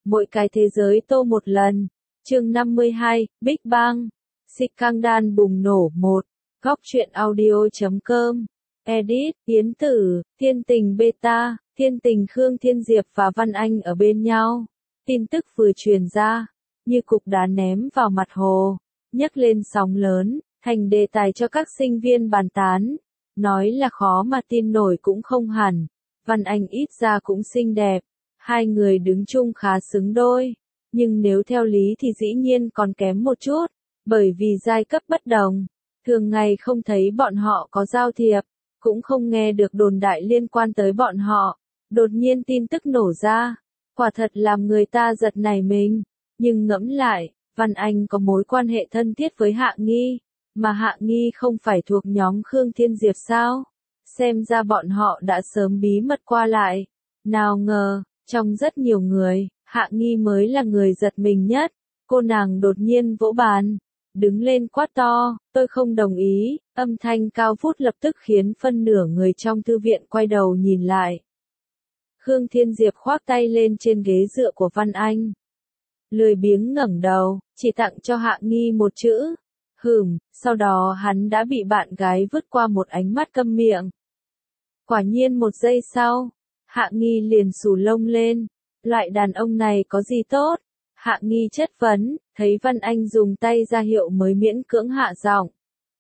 Mỗi cái thế giới tô một lần. Chương 52, Big Bang. Scandal bùng nổ 1. Góc truyện audio.com. Edit, Yến Tử, Thiên Tình Beta, Thiên Tình Khương Thiên Diệp và Văn Anh ở bên nhau. Tin tức vừa truyền ra, như cục đá ném vào mặt hồ, nhấc lên sóng lớn, thành đề tài cho các sinh viên bàn tán. Nói là khó mà tin nổi cũng không hẳn, Văn Anh ít ra cũng xinh đẹp, hai người đứng chung khá xứng đôi, nhưng nếu theo lý thì dĩ nhiên còn kém một chút, bởi vì giai cấp bất đồng, thường ngày không thấy bọn họ có giao thiệp, cũng không nghe được đồn đại liên quan tới bọn họ, đột nhiên tin tức nổ ra, quả thật làm người ta giật nảy mình, nhưng ngẫm lại, Văn Anh có mối quan hệ thân thiết với Hạ Nghi, mà Hạ Nghi không phải thuộc nhóm Khương Thiên Diệp sao? Xem ra bọn họ đã sớm bí mật qua lại. Nào ngờ, trong rất nhiều người, Hạ Nghi mới là người giật mình nhất. Cô nàng đột nhiên vỗ bàn, đứng lên quát to, tôi không đồng ý, âm thanh cao vút lập tức khiến phân nửa người trong thư viện quay đầu nhìn lại. Khương Thiên Diệp khoác tay lên trên ghế dựa của Văn Anh. Lười biếng ngẩng đầu, chỉ tặng cho Hạ Nghi một chữ. Sau đó hắn đã bị bạn gái vứt qua một ánh mắt câm miệng. Quả nhiên một giây sau, Hạ Nghi liền xù lông lên. Loại đàn ông này có gì tốt? Hạ Nghi chất vấn, thấy Văn Anh dùng tay ra hiệu mới miễn cưỡng hạ giọng.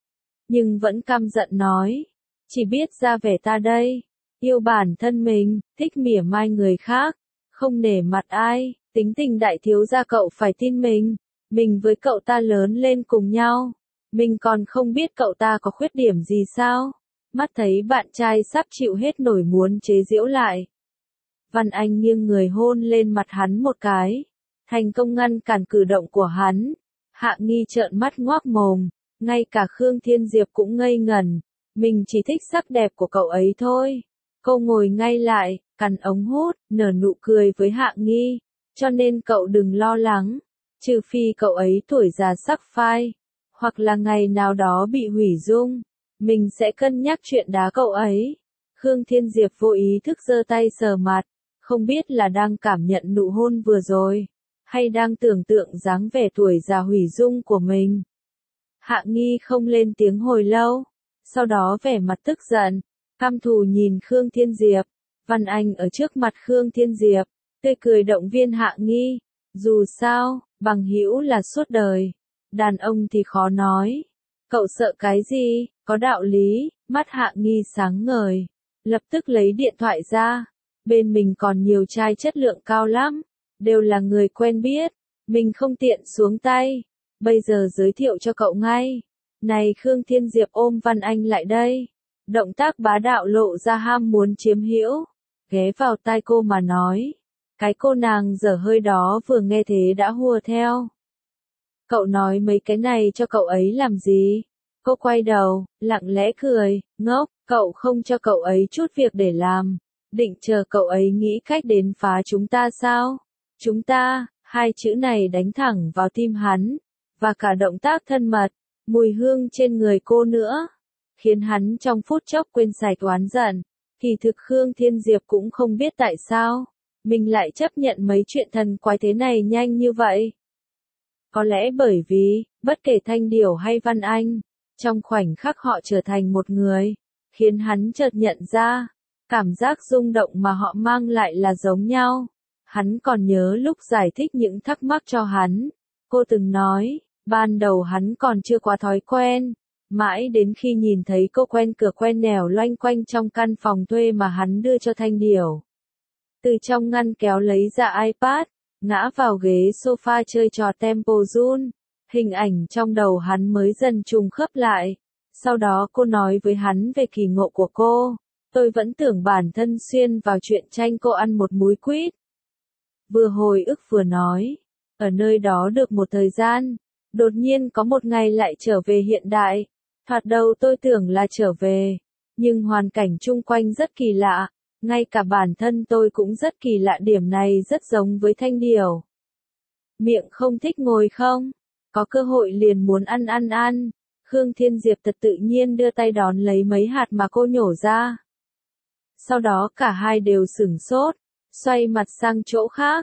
Nhưng vẫn căm giận nói, chỉ biết ra vẻ ta đây, yêu bản thân mình, thích mỉa mai người khác, không nể mặt ai, tính tình đại thiếu gia cậu phải tin mình với cậu ta lớn lên cùng nhau, mình còn không biết cậu ta có khuyết điểm gì sao, mắt thấy bạn trai sắp chịu hết nổi muốn chế giễu lại. Văn Anh nghiêng người hôn lên mặt hắn một cái, thành công ngăn cản cử động của hắn. Hạ Nghi trợn mắt ngoác mồm, ngay cả Khương Thiên Diệp cũng ngây ngẩn, mình chỉ thích sắc đẹp của cậu ấy thôi. Cô ngồi ngay lại, cắn ống hút, nở nụ cười với Hạ Nghi, cho nên cậu đừng lo lắng, trừ phi cậu ấy tuổi già sắc phai, hoặc là ngày nào đó bị hủy dung, mình sẽ cân nhắc chuyện đá cậu ấy. Khương Thiên Diệp vô ý thức giơ tay sờ mặt, không biết là đang cảm nhận nụ hôn vừa rồi, hay đang tưởng tượng dáng vẻ tuổi già hủy dung của mình. Hạ Nghi không lên tiếng hồi lâu, sau đó vẻ mặt tức giận, căm thù nhìn Khương Thiên Diệp. Văn Anh ở trước mặt Khương Thiên Diệp, tươi cười động viên Hạ Nghi, dù sao, bằng hữu là suốt đời, đàn ông thì khó nói. Cậu sợ cái gì, có đạo lý, mắt Hạ Nghi sáng ngời, lập tức lấy điện thoại ra, bên mình còn nhiều trai chất lượng cao lắm, đều là người quen biết, mình không tiện xuống tay, bây giờ giới thiệu cho cậu ngay. Này Khương Thiên Diệp ôm Văn Anh lại đây, động tác bá đạo lộ ra ham muốn chiếm hữu, ghé vào tai cô mà nói, cái cô nàng dở hơi đó vừa nghe thế đã hùa theo. Cậu nói mấy cái này cho cậu ấy làm gì? Cô quay đầu, lặng lẽ cười, ngốc, cậu không cho cậu ấy chút việc để làm, định chờ cậu ấy nghĩ cách đến phá chúng ta sao? Chúng ta, hai chữ này đánh thẳng vào tim hắn, và cả động tác thân mật, mùi hương trên người cô nữa, khiến hắn trong phút chốc quên sạch oán giận. Kỳ thực Khương Thiên Diệp cũng không biết tại sao, mình lại chấp nhận mấy chuyện thần quái thế này nhanh như vậy. Có lẽ bởi vì, bất kể Thanh Điểu hay Văn Anh, trong khoảnh khắc họ trở thành một người, khiến hắn chợt nhận ra, cảm giác rung động mà họ mang lại là giống nhau. Hắn còn nhớ lúc giải thích những thắc mắc cho hắn, cô từng nói, ban đầu hắn còn chưa quá thói quen, mãi đến khi nhìn thấy cô quen cửa quen nẻo loanh quanh trong căn phòng thuê mà hắn đưa cho Thanh Điểu. Từ trong ngăn kéo lấy ra iPad, ngã vào ghế sofa chơi trò Temple Run, hình ảnh trong đầu hắn mới dần trùng khớp lại. Sau đó cô nói với hắn về kỳ ngộ của cô, tôi vẫn tưởng bản thân xuyên vào chuyện tranh cô ăn một múi quýt. Vừa hồi ức vừa nói, ở nơi đó được một thời gian, đột nhiên có một ngày lại trở về hiện đại. Thoạt đầu tôi tưởng là trở về, nhưng hoàn cảnh chung quanh rất kỳ lạ, ngay cả bản thân tôi cũng rất kỳ lạ, điểm này rất giống với Thanh Điểu. Miệng không thích ngồi không? Có cơ hội liền muốn ăn. Khương Thiên Diệp thật tự nhiên đưa tay đón lấy mấy hạt mà cô nhổ ra. Sau đó cả hai đều sửng sốt, xoay mặt sang chỗ khác.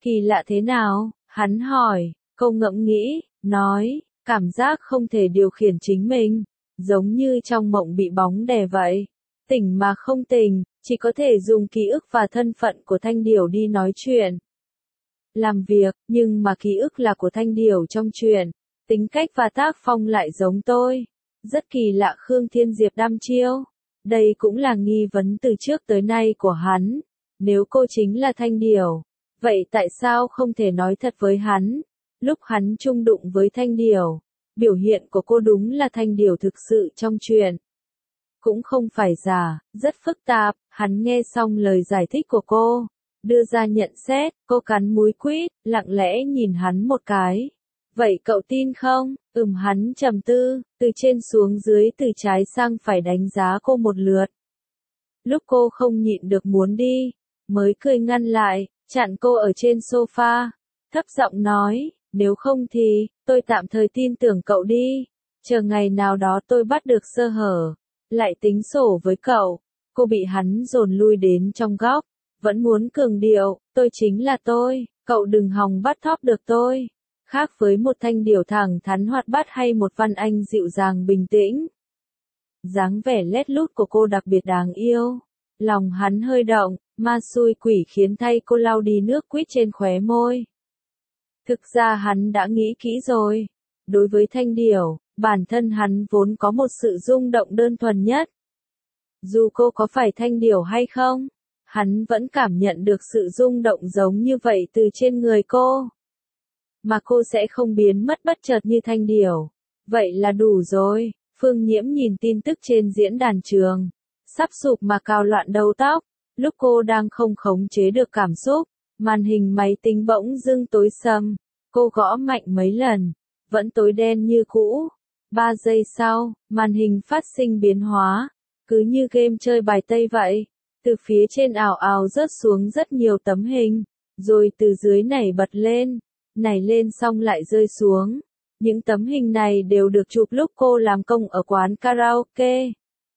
Kỳ lạ thế nào? Hắn hỏi, cô ngẫm nghĩ, nói, cảm giác không thể điều khiển chính mình, giống như trong mộng bị bóng đè vậy. Tỉnh mà không tỉnh, chỉ có thể dùng ký ức và thân phận của Thanh Điểu đi nói chuyện. Làm việc, nhưng mà ký ức là của Thanh Điểu trong truyện, tính cách và tác phong lại giống tôi. Rất kỳ lạ. Khương Thiên Diệp đăm chiêu. Đây cũng là nghi vấn từ trước tới nay của hắn. Nếu cô chính là Thanh Điểu, vậy tại sao không thể nói thật với hắn? Lúc hắn chung đụng với Thanh Điểu, biểu hiện của cô đúng là Thanh Điểu thực sự trong truyện. Cũng không phải giả, rất phức tạp. Hắn nghe xong lời giải thích của cô, đưa ra nhận xét, cô cắn múi quýt, lặng lẽ nhìn hắn một cái. Vậy cậu tin không? Hắn trầm tư, từ trên xuống dưới, từ trái sang phải đánh giá cô một lượt. Lúc cô không nhịn được muốn đi, mới cười ngăn lại, chặn cô ở trên sofa, thấp giọng nói, nếu không thì, tôi tạm thời tin tưởng cậu đi, chờ ngày nào đó tôi bắt được sơ hở, lại tính sổ với cậu. Cô bị hắn dồn lui đến trong góc, vẫn muốn cường điệu, tôi chính là tôi, cậu đừng hòng bắt thóp được tôi. Khác với một Thanh Điểu thẳng thắn hoạt bát hay một Văn Anh dịu dàng bình tĩnh, dáng vẻ lét lút của cô đặc biệt đáng yêu. Lòng hắn hơi động, ma xui quỷ khiến thay cô lau đi nước quýt trên khóe môi. Thực ra hắn đã nghĩ kỹ rồi. Đối với Thanh Điểu, bản thân hắn vốn có một sự rung động đơn thuần nhất. Dù cô có phải Thanh Điểu hay không, hắn vẫn cảm nhận được sự rung động giống như vậy từ trên người cô. Mà cô sẽ không biến mất bất chợt như Thanh Điểu. Vậy là đủ rồi. Phương Nhiễm nhìn tin tức trên diễn đàn trường, sắp sụp mà cào loạn đầu tóc. Lúc cô đang không khống chế được cảm xúc, màn hình máy tính bỗng dưng tối sầm. Cô gõ mạnh mấy lần, vẫn tối đen như cũ. 3 giây sau, màn hình phát sinh biến hóa, cứ như game chơi bài tây vậy. Từ phía trên ảo ảo rớt xuống rất nhiều tấm hình, rồi từ dưới nảy lên xong lại rơi xuống. Những tấm hình này đều được chụp lúc cô làm công ở quán karaoke.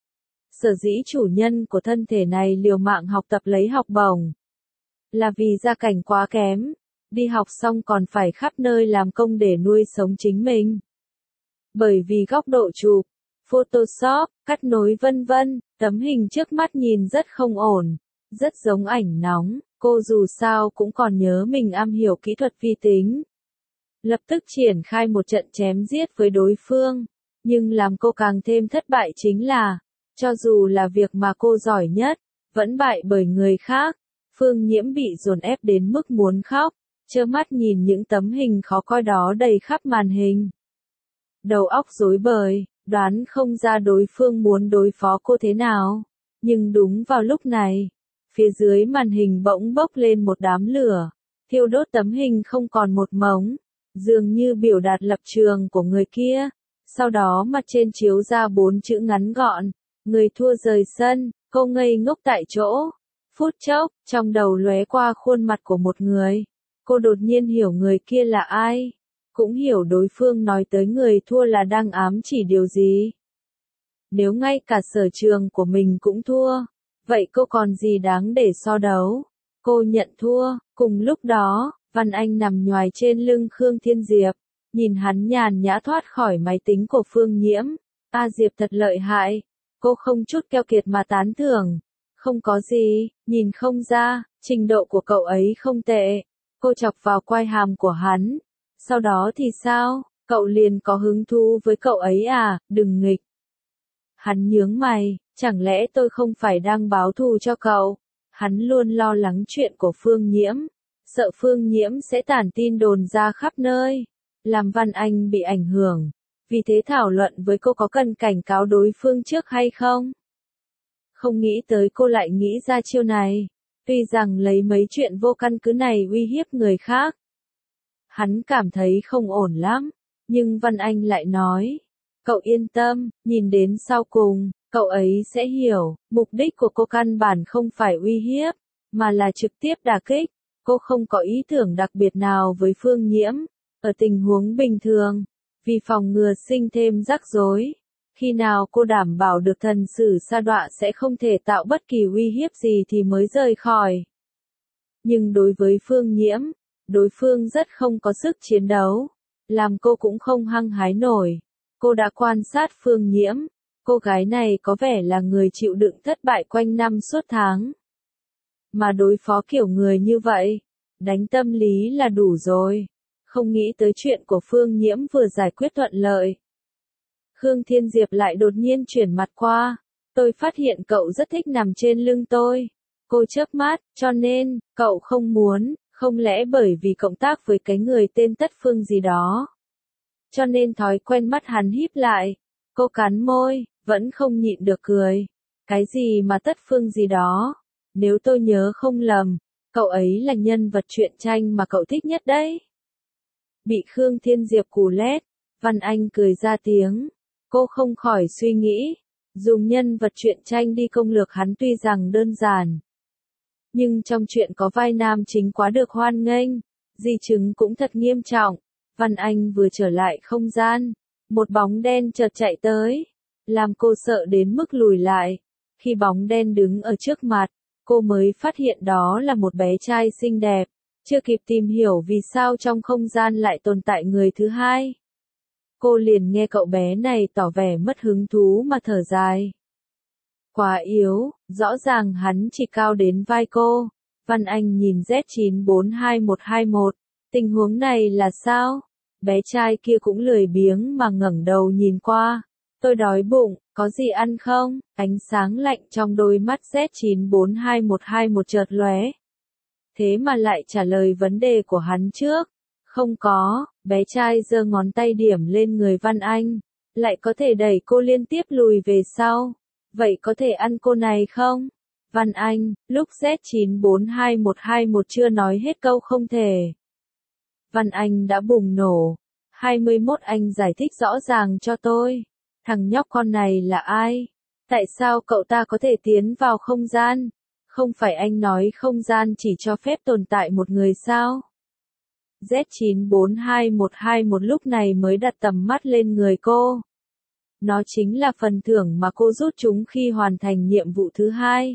Sở dĩ chủ nhân của thân thể này liều mạng học tập lấy học bổng, là vì gia cảnh quá kém, đi học xong còn phải khắp nơi làm công để nuôi sống chính mình. Bởi vì góc độ chụp, Photoshop, cắt nối vân vân, tấm hình trước mắt nhìn rất không ổn, rất giống ảnh nóng. Cô dù sao cũng còn nhớ mình am hiểu kỹ thuật vi tính. Lập tức triển khai một trận chém giết với đối phương. Nhưng làm cô càng thêm thất bại chính là, cho dù là việc mà cô giỏi nhất, vẫn bại bởi người khác. Phương Nhiễm bị dồn ép đến mức muốn khóc, trơ mắt nhìn những tấm hình khó coi đó đầy khắp màn hình. Đầu óc rối bời, đoán không ra đối phương muốn đối phó cô thế nào. Nhưng đúng vào lúc này, phía dưới màn hình bỗng bốc lên một đám lửa, thiêu đốt tấm hình không còn một mống, dường như biểu đạt lập trường của người kia. Sau đó mặt trên chiếu ra 4 chữ ngắn gọn, người thua rời sân. Cô ngây ngốc tại chỗ. Phút chốc, trong đầu lóe qua khuôn mặt của một người. Cô đột nhiên hiểu người kia là ai, cũng hiểu đối phương nói tới người thua là đang ám chỉ điều gì. Nếu ngay cả sở trường của mình cũng thua, vậy cô còn gì đáng để so đấu? Cô nhận thua. Cùng lúc đó, Văn Anh nằm nhoài trên lưng Khương Thiên Diệp, nhìn hắn nhàn nhã thoát khỏi máy tính của Phương Nhiễm. Diệp thật lợi hại. Cô không chút keo kiệt mà tán thưởng. Không có gì, nhìn không ra, trình độ của cậu ấy không tệ. Cô chọc vào quai hàm của hắn. Sau đó thì sao, cậu liền có hứng thú với cậu ấy à? Đừng nghịch. Hắn nhướng mày, chẳng lẽ tôi không phải đang báo thù cho cậu? Hắn luôn lo lắng chuyện của Phương Nhiễm, sợ Phương Nhiễm sẽ tản tin đồn ra khắp nơi, làm Văn Anh bị ảnh hưởng. Vì thế thảo luận với cô có cần cảnh cáo đối phương trước hay không? Không nghĩ tới cô lại nghĩ ra chiêu này. Tuy rằng lấy mấy chuyện vô căn cứ này uy hiếp người khác, hắn cảm thấy không ổn lắm. Nhưng Văn Anh lại nói, cậu yên tâm, nhìn đến sau cùng, cậu ấy sẽ hiểu, mục đích của cô căn bản không phải uy hiếp, mà là trực tiếp đả kích. Cô không có ý tưởng đặc biệt nào với Phương Nhiễm. Ở tình huống bình thường, vì phòng ngừa sinh thêm rắc rối, khi nào cô đảm bảo được thần sử sa đọa sẽ không thể tạo bất kỳ uy hiếp gì thì mới rời khỏi. Nhưng đối với Phương Nhiễm, Đối phương rất không có sức chiến đấu, làm cô cũng không hăng hái nổi. Cô đã quan sát Phương Nhiễm, cô gái này có vẻ là người chịu đựng thất bại quanh năm suốt tháng. Mà đối phó kiểu người như vậy, đánh tâm lý là đủ rồi. Không nghĩ tới chuyện của Phương Nhiễm vừa giải quyết thuận lợi. Khương Thiên Diệp lại đột nhiên chuyển mặt qua. Tôi phát hiện cậu rất thích nằm trên lưng tôi. Cô chớp mắt, cho nên, cậu không muốn, không lẽ bởi vì cộng tác với cái người tên Tất Phương gì đó. Cho nên thói quen mắt hắn híp lại. Cô cắn môi, vẫn không nhịn được cười. Cái gì mà Tất Phương gì đó? Nếu tôi nhớ không lầm, cậu ấy là nhân vật truyện tranh mà cậu thích nhất đấy. Bị Khương Thiên Diệp cù lét, Văn Anh cười ra tiếng. Cô không khỏi suy nghĩ, dùng nhân vật truyện tranh đi công lược hắn tuy rằng đơn giản. Nhưng trong chuyện có vai nam chính quá được hoan nghênh, di chứng cũng thật nghiêm trọng. Văn Anh vừa trở lại không gian, một bóng đen chợt chạy tới, làm cô sợ đến mức lùi lại. Khi bóng đen đứng ở trước mặt, cô mới phát hiện đó là một bé trai xinh đẹp, chưa kịp tìm hiểu vì sao trong không gian lại tồn tại người thứ hai. Cô liền nghe cậu bé này tỏ vẻ mất hứng thú mà thở dài. Quá yếu, rõ ràng hắn chỉ cao đến vai cô. Văn Anh nhìn Z942121, tình huống này là sao? Bé trai kia cũng lười biếng mà ngẩng đầu nhìn qua. Tôi đói bụng, có gì ăn không? Ánh sáng lạnh trong đôi mắt Z942121 chợt lóe. Thế mà lại trả lời vấn đề của hắn trước. Không có, bé trai giơ ngón tay điểm lên người Văn Anh, lại có thể đẩy cô liên tiếp lùi về sau. Vậy có thể ăn cô này không? Văn Anh, lúc Z942121 chưa nói hết câu không thể. Văn Anh đã bùng nổ. 21 anh giải thích rõ ràng cho tôi. Thằng nhóc con này là ai? Tại sao cậu ta có thể tiến vào không gian? Không phải anh nói không gian chỉ cho phép tồn tại một người sao? Z942121 lúc này mới đặt tầm mắt lên người cô. Nó chính là phần thưởng mà cô rút chúng khi hoàn thành nhiệm vụ thứ hai.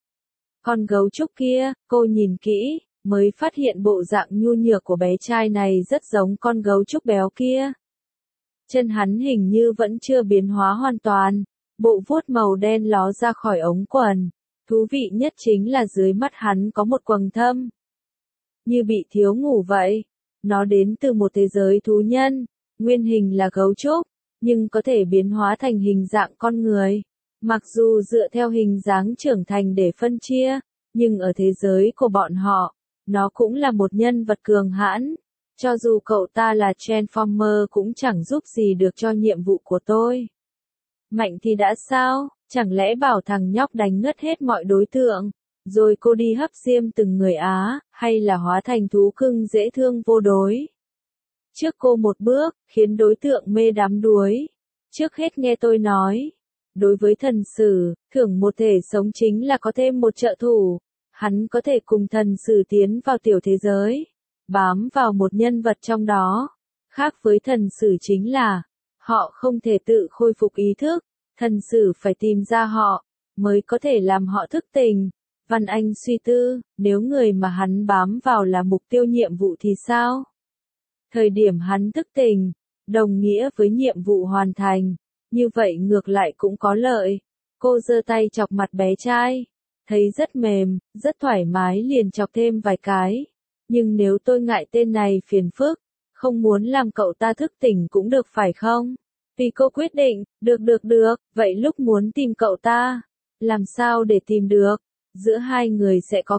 Con gấu trúc kia, cô nhìn kỹ, mới phát hiện bộ dạng nhu nhược của bé trai này rất giống con gấu trúc béo kia. Chân hắn hình như vẫn chưa biến hóa hoàn toàn, bộ vuốt màu đen ló ra khỏi ống quần. Thú vị nhất chính là dưới mắt hắn có một quầng thâm. Như bị thiếu ngủ vậy. Nó đến từ một thế giới thú nhân, nguyên hình là gấu trúc, nhưng có thể biến hóa thành hình dạng con người. Mặc dù dựa theo hình dáng trưởng thành để phân chia, nhưng ở thế giới của bọn họ, nó cũng là một nhân vật cường hãn. Cho dù cậu ta là Transformer cũng chẳng giúp gì được cho nhiệm vụ của tôi. Mạnh thì đã sao, chẳng lẽ bảo thằng nhóc đánh ngất hết mọi đối tượng, rồi cô đi hấp diêm từng người Á, hay là hóa thành thú cưng dễ thương vô đối. Trước cô một bước, khiến đối tượng mê đắm đuối. Trước hết nghe tôi nói. Đối với thần sử, thưởng một thể sống chính là có thêm một trợ thủ. Hắn có thể cùng thần sử tiến vào tiểu thế giới, bám vào một nhân vật trong đó. Khác với thần sử chính là, họ không thể tự khôi phục ý thức, thần sử phải tìm ra họ, mới có thể làm họ thức tỉnh. Văn Anh suy tư, nếu người mà hắn bám vào là mục tiêu nhiệm vụ thì sao? Thời điểm hắn thức tỉnh, đồng nghĩa với nhiệm vụ hoàn thành, như vậy ngược lại cũng có lợi. Cô giơ tay chọc mặt bé trai, thấy rất mềm, rất thoải mái liền chọc thêm vài cái. Nhưng nếu tôi ngại tên này phiền phức, không muốn làm cậu ta thức tỉnh cũng được phải không? Vì cô quyết định, được, vậy lúc muốn tìm cậu ta, làm sao để tìm được? Giữa hai người sẽ có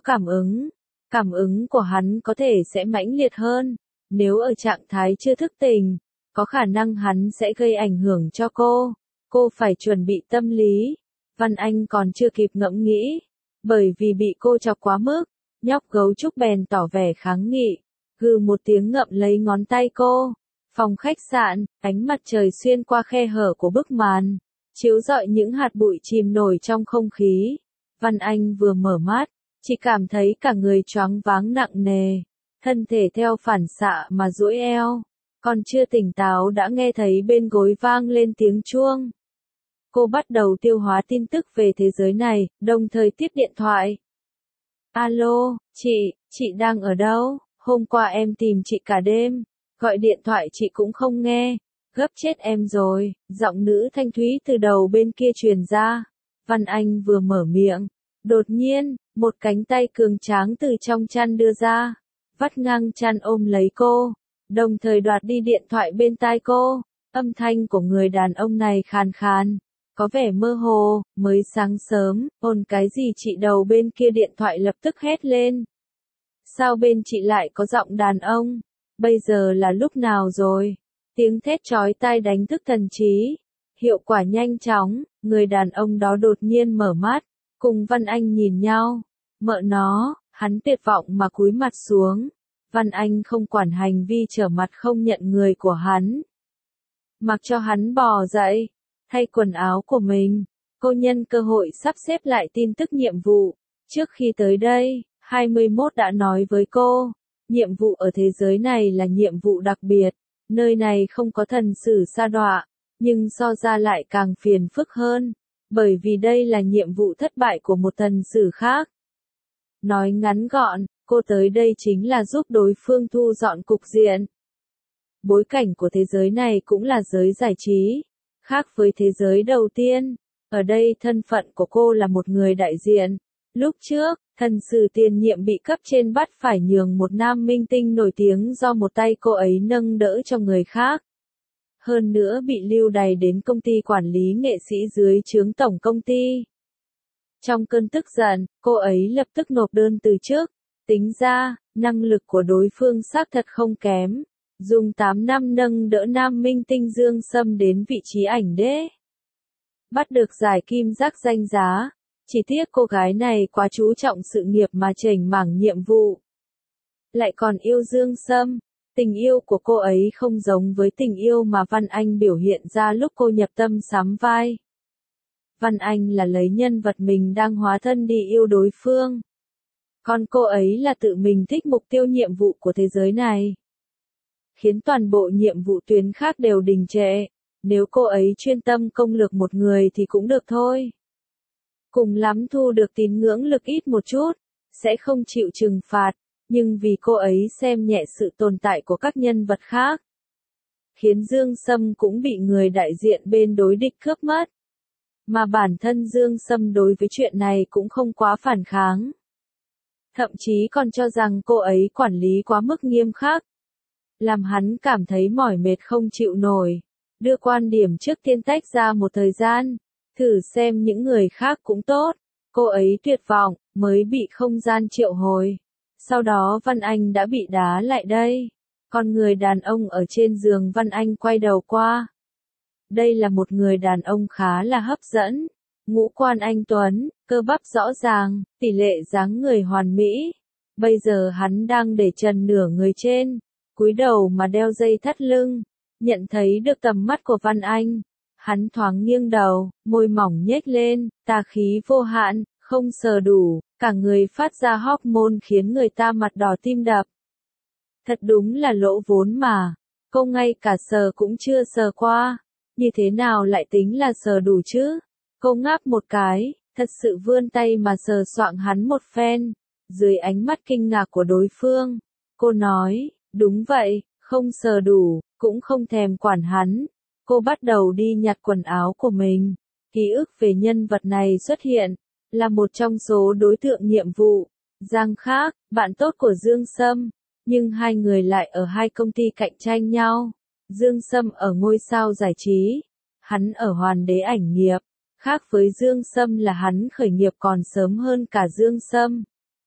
cảm ứng của hắn có thể sẽ mãnh liệt hơn. Nếu ở trạng thái chưa thức tỉnh, có khả năng hắn sẽ gây ảnh hưởng cho cô phải chuẩn bị tâm lý. Văn Anh còn chưa kịp ngẫm nghĩ, bởi vì bị cô chọc quá mức, nhóc gấu trúc bèn tỏ vẻ kháng nghị, gừ một tiếng ngậm lấy ngón tay cô. Phòng khách sạn, ánh mặt trời xuyên qua khe hở của bức màn, chiếu rọi những hạt bụi chìm nổi trong không khí. Văn Anh vừa mở mắt, chỉ cảm thấy cả người choáng váng nặng nề, thân thể theo phản xạ mà duỗi eo. Còn chưa tỉnh táo đã nghe thấy bên gối vang lên tiếng chuông. Cô bắt đầu tiêu hóa tin tức về thế giới này, đồng thời tiếp điện thoại. Alo, chị đang ở đâu? Hôm qua em tìm chị cả đêm, gọi điện thoại chị cũng không nghe, gấp chết em rồi, giọng nữ thanh thúy từ đầu bên kia truyền ra. Văn Anh vừa mở miệng, đột nhiên, một cánh tay cường tráng từ trong chăn đưa ra, vắt ngang chăn ôm lấy cô, đồng thời đoạt đi điện thoại bên tai cô. Âm thanh của người đàn ông này khàn khàn, có vẻ mơ hồ, mới sáng sớm, ồn cái gì chị đầu bên kia điện thoại lập tức hét lên. Sao bên chị lại có giọng đàn ông? Bây giờ là lúc nào rồi? Tiếng thét chói tai đánh thức thần trí. Hiệu quả nhanh chóng, người đàn ông đó đột nhiên mở mắt, cùng Văn Anh nhìn nhau. Mợ nó, hắn tuyệt vọng mà cúi mặt xuống. Văn Anh không quản hành vi trở mặt không nhận người của hắn. Mặc cho hắn bò dậy, thay quần áo của mình, cô nhân cơ hội sắp xếp lại tin tức nhiệm vụ. Trước khi tới đây, 21 đã nói với cô, nhiệm vụ ở thế giới này là nhiệm vụ đặc biệt, nơi này không có thần sử sa đọa, nhưng so ra lại càng phiền phức hơn, bởi vì đây là nhiệm vụ thất bại của một thần sử khác. Nói ngắn gọn, cô tới đây chính là giúp đối phương thu dọn cục diện. Bối cảnh của thế giới này cũng là giới giải trí, khác với thế giới đầu tiên, ở đây thân phận của cô là một người đại diện. Lúc trước, thần sử tiền nhiệm bị cấp trên bắt phải nhường một nam minh tinh nổi tiếng do một tay cô ấy nâng đỡ cho người khác. Hơn nữa bị lưu đày đến công ty quản lý nghệ sĩ dưới trướng tổng công ty. Trong cơn tức giận, cô ấy lập tức nộp đơn từ chức. Tính ra, năng lực của đối phương xác thật không kém. Dùng 8 năm nâng đỡ nam minh tinh Dương Sâm đến vị trí ảnh đế. Bắt được giải kim giác danh giá. Chỉ tiếc cô gái này quá chú trọng sự nghiệp mà chểnh mảng nhiệm vụ. Lại còn yêu Dương Sâm. Tình yêu của cô ấy không giống với tình yêu mà Văn Anh biểu hiện ra lúc cô nhập tâm sắm vai. Văn Anh là lấy nhân vật mình đang hóa thân đi yêu đối phương. Còn cô ấy là tự mình thích mục tiêu nhiệm vụ của thế giới này. Khiến toàn bộ nhiệm vụ tuyến khác đều đình trệ. Nếu cô ấy chuyên tâm công lược một người thì cũng được thôi. Cùng lắm thu được tín ngưỡng lực ít một chút, sẽ không chịu trừng phạt, nhưng vì cô ấy xem nhẹ sự tồn tại của các nhân vật khác. Khiến Dương Sâm cũng bị người đại diện bên đối địch cướp mất. Mà bản thân Dương Sâm đối với chuyện này cũng không quá phản kháng. Thậm chí còn cho rằng cô ấy quản lý quá mức nghiêm khắc. Làm hắn cảm thấy mỏi mệt không chịu nổi. Đưa quan điểm trước tiên tách ra một thời gian. Thử xem những người khác cũng tốt. Cô ấy tuyệt vọng, mới bị không gian triệu hồi. Sau đó Văn Anh đã bị đá lại đây. Còn người đàn ông ở trên giường Văn Anh quay đầu qua. Đây là một người đàn ông khá là hấp dẫn. Ngũ quan anh tuấn, cơ bắp rõ ràng, tỷ lệ dáng người hoàn mỹ. Bây giờ hắn đang để trần nửa người trên, cúi đầu mà đeo dây thắt lưng. Nhận thấy được tầm mắt của Văn Anh. Hắn thoáng nghiêng đầu, môi mỏng nhếch lên, tà khí vô hạn, không sờ đủ, cả người phát ra hormone khiến người ta mặt đỏ tim đập. Thật đúng là lỗ vốn mà, cô ngay cả sờ cũng chưa sờ qua, như thế nào lại tính là sờ đủ chứ? Cô ngáp một cái, thật sự vươn tay mà sờ soạng hắn một phen, dưới ánh mắt kinh ngạc của đối phương. Cô nói, đúng vậy, không sờ đủ, cũng không thèm quản hắn. Cô bắt đầu đi nhặt quần áo của mình. Ký ức về nhân vật này xuất hiện, là một trong số đối tượng nhiệm vụ. Giang Khác, bạn tốt của Dương Sâm, nhưng hai người lại ở hai công ty cạnh tranh nhau. Dương Sâm ở ngôi sao giải trí, hắn ở hoàn đế ảnh nghiệp. Khác với Dương Sâm là hắn khởi nghiệp còn sớm hơn cả Dương Sâm.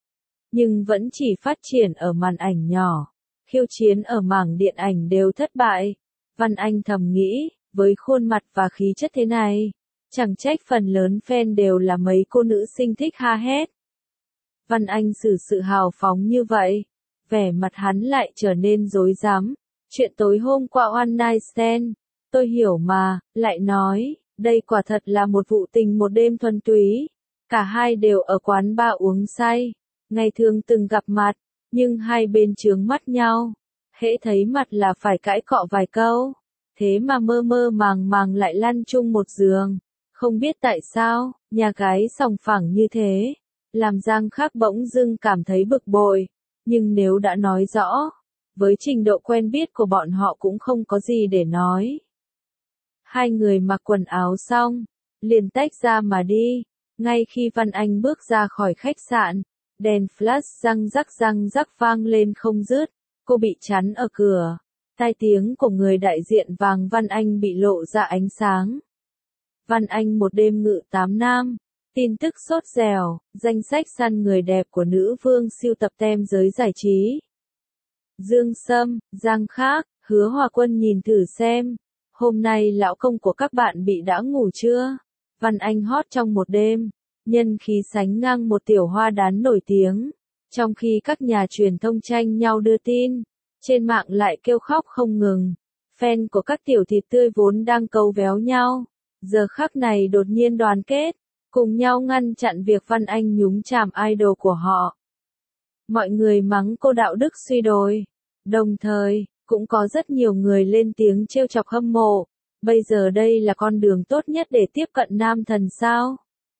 Nhưng vẫn chỉ phát triển ở màn ảnh nhỏ. Khiêu chiến ở mảng điện ảnh đều thất bại. Văn Anh thầm nghĩ, với khuôn mặt và khí chất thế này, chẳng trách phần lớn fan đều là mấy cô nữ sinh thích ha hét. Văn Anh xử sự hào phóng như vậy, vẻ mặt hắn lại trở nên rối rắm. Chuyện tối hôm qua one night stand, tôi hiểu mà, lại nói, đây quả thật là một vụ tình một đêm thuần túy. Cả hai đều ở quán bar uống say, ngày thường từng gặp mặt, nhưng hai bên chướng mắt nhau. Hễ thấy mặt là phải cãi cọ vài câu, thế mà mơ mơ màng màng lại lăn chung một giường. Không biết tại sao, nhà gái sòng phẳng như thế, làm Giang Khác bỗng dưng cảm thấy bực bội. Nhưng nếu đã nói rõ, với trình độ quen biết của bọn họ cũng không có gì để nói. Hai người mặc quần áo xong, liền tách ra mà đi. Ngay khi Văn Anh bước ra khỏi khách sạn, đèn flash răng rắc vang lên không dứt, cô bị chắn ở cửa. Tai tiếng của người đại diện vàng Văn Anh bị lộ ra ánh sáng. Văn Anh một đêm ngự 8 nam. Tin tức sốt dẻo, danh sách săn người đẹp của nữ vương siêu tập tem giới giải trí. Dương Sâm, Giang Khác, Hứa Hòa Quân nhìn thử xem. Hôm nay lão công của các bạn bị đã ngủ chưa? Văn Anh hot trong một đêm. Nhân khí sánh ngang một tiểu hoa đán nổi tiếng. Trong khi các nhà truyền thông tranh nhau đưa tin, trên mạng lại kêu khóc không ngừng. Fan của các tiểu thịt tươi vốn đang câu véo nhau, giờ khắc này đột nhiên đoàn kết, cùng nhau ngăn chặn việc Văn Anh nhúng chàm idol của họ. Mọi người mắng cô đạo đức suy đồi. Đồng thời, cũng có rất nhiều người lên tiếng trêu chọc hâm mộ. Bây giờ đây là con đường tốt nhất để tiếp cận nam thần sao?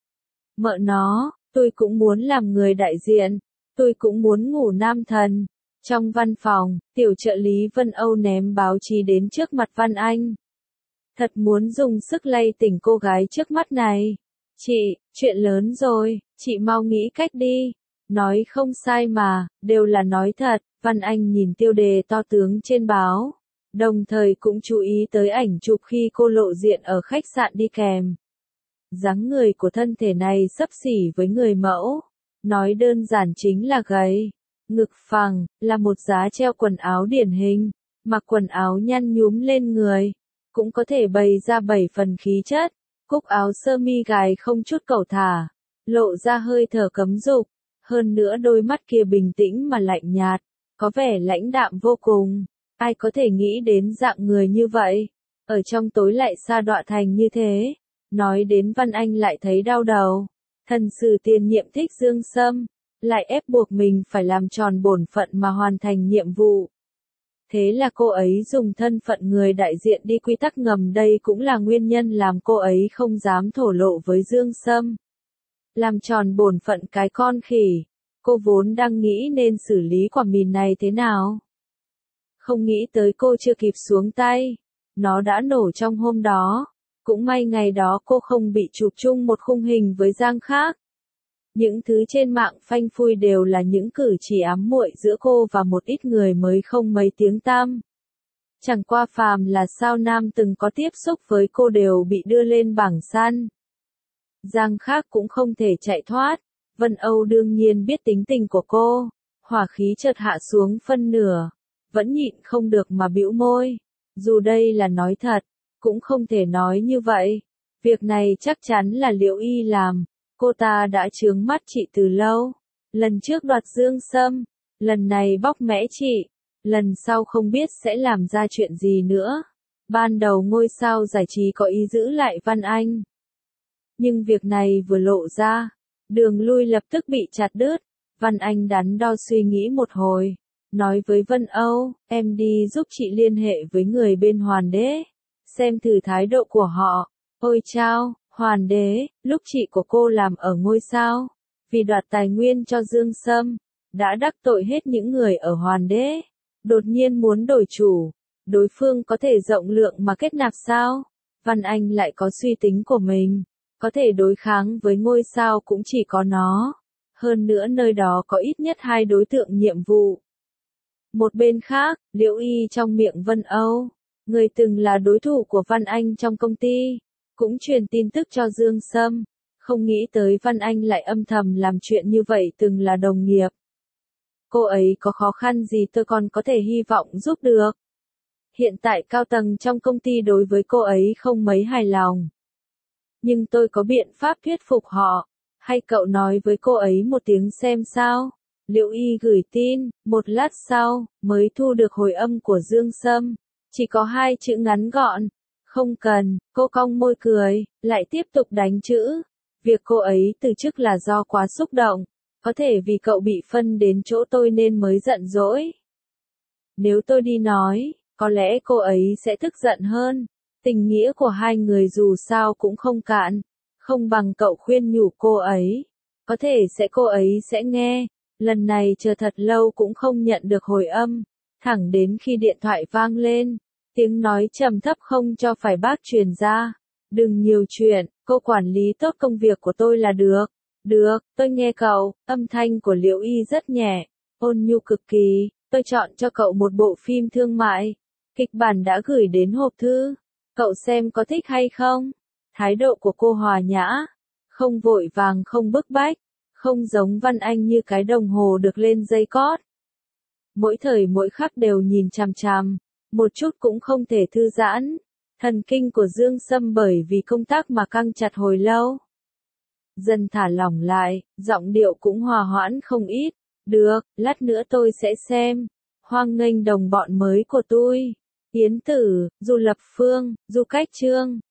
Mợ nó, tôi cũng muốn làm người đại diện. Tôi cũng muốn ngủ nam thần. Trong văn phòng, tiểu trợ lý Vân Âu ném báo chí đến trước mặt Văn Anh. Thật muốn dùng sức lay tỉnh cô gái trước mắt này. Chị, chuyện lớn rồi, chị mau nghĩ cách đi. Nói không sai mà, đều là nói thật. Văn Anh nhìn tiêu đề to tướng trên báo, đồng thời cũng chú ý tới ảnh chụp khi cô lộ diện ở khách sạn đi kèm. Dáng người của thân thể này xấp xỉ với người mẫu, nói đơn giản chính là gầy, ngực phẳng, là một giá treo quần áo điển hình, mặc quần áo nhăn nhúm lên người, cũng có thể bày ra 7 phần khí chất, cúc áo sơ mi gài không chút cẩu thả, lộ ra hơi thở cấm dục, hơn nữa đôi mắt kia bình tĩnh mà lạnh nhạt. Có vẻ lãnh đạm vô cùng, ai có thể nghĩ đến dạng người như vậy, ở trong tối lại sa đọa thành như thế. Nói đến Văn Anh lại thấy đau đầu, thần sử tiền nhiệm thích Dương Sâm, lại ép buộc mình phải làm tròn bổn phận mà hoàn thành nhiệm vụ. Thế là cô ấy dùng thân phận người đại diện đi quy tắc ngầm, đây cũng là nguyên nhân làm cô ấy không dám thổ lộ với Dương Sâm. Làm tròn bổn phận cái con khỉ. Cô vốn đang nghĩ nên xử lý quả mìn này thế nào. Không nghĩ tới cô chưa kịp xuống tay. Nó đã nổ trong hôm đó. Cũng may ngày đó cô không bị chụp chung một khung hình với Giang Khác. Những thứ trên mạng phanh phui đều là những cử chỉ ám muội giữa cô và một ít người mới không mấy tiếng tăm. Chẳng qua phàm là sao nam từng có tiếp xúc với cô đều bị đưa lên bảng săn. Giang Khác cũng không thể chạy thoát. Vân Âu đương nhiên biết tính tình của cô, hỏa khí chợt hạ xuống phân nửa, vẫn nhịn không được mà bĩu môi. Dù đây là nói thật, cũng không thể nói như vậy. Việc này chắc chắn là Liễu Y làm, cô ta đã chướng mắt chị từ lâu. Lần trước đoạt Dương Sâm, lần này bóc mẽ chị, lần sau không biết sẽ làm ra chuyện gì nữa. Ban đầu ngôi sao giải trí có ý giữ lại Văn Anh. Nhưng việc này vừa lộ ra, đường lui lập tức bị chặt đứt. Văn Anh đắn đo suy nghĩ một hồi, nói với Vân Âu, em đi giúp chị liên hệ với người bên Hoàn Đế, xem thử thái độ của họ. Ôi chao, Hoàn Đế, lúc chị của cô làm ở ngôi sao, vì đoạt tài nguyên cho Dương Sâm, đã đắc tội hết những người ở Hoàn Đế, đột nhiên muốn đổi chủ, đối phương có thể rộng lượng mà kết nạp sao? Văn Anh lại có suy tính của mình. Có thể đối kháng với ngôi sao cũng chỉ có nó. Hơn nữa nơi đó có ít nhất 2 đối tượng nhiệm vụ. Một bên khác, Liễu Y trong miệng Vân Âu, người từng là đối thủ của Văn Anh trong công ty, cũng truyền tin tức cho Dương Sâm. Không nghĩ tới Văn Anh lại âm thầm làm chuyện như vậy, từng là đồng nghiệp. Cô ấy có khó khăn gì tôi còn có thể hy vọng giúp được. Hiện tại cao tầng trong công ty đối với cô ấy không mấy hài lòng. Nhưng tôi có biện pháp thuyết phục họ. Hay cậu nói với cô ấy một tiếng xem sao? Liễu Y gửi tin, một lát sau, mới thu được hồi âm của Dương Sâm. Chỉ có 2 chữ ngắn gọn. Không cần, cô cong môi cười, lại tiếp tục đánh chữ. Việc cô ấy từ chức là do quá xúc động. Có thể vì cậu bị phân đến chỗ tôi nên mới giận dỗi. Nếu tôi đi nói, có lẽ cô ấy sẽ tức giận hơn. Tình nghĩa của hai người dù sao cũng không cạn, không bằng cậu khuyên nhủ cô ấy. Có thể cô ấy sẽ nghe, Lần này chờ thật lâu cũng không nhận được hồi âm, thẳng đến khi điện thoại vang lên, tiếng nói trầm thấp không cho phải bác truyền ra. Đừng nhiều chuyện, cô quản lý tốt công việc của tôi là được. Được, tôi nghe cậu, âm thanh của Liễu Y rất nhẹ, ôn nhu cực kỳ, tôi chọn cho cậu một bộ phim thương mại. Kịch bản đã gửi đến hộp thư, cậu xem có thích hay không? Thái độ của cô hòa nhã, không vội vàng không bức bách, không giống Văn Anh như cái đồng hồ được lên dây cót. Mỗi thời mỗi khắc đều nhìn chằm chằm, một chút cũng không thể thư giãn. Thần kinh của Dương Sâm bởi vì công tác mà căng chặt hồi lâu. Dần thả lỏng lại, giọng điệu cũng hòa hoãn không ít. Được, lát nữa tôi sẽ xem. Hoan nghênh đồng bọn mới của tôi. Yến Tử, Du Lập Phương, Du Cách Trương.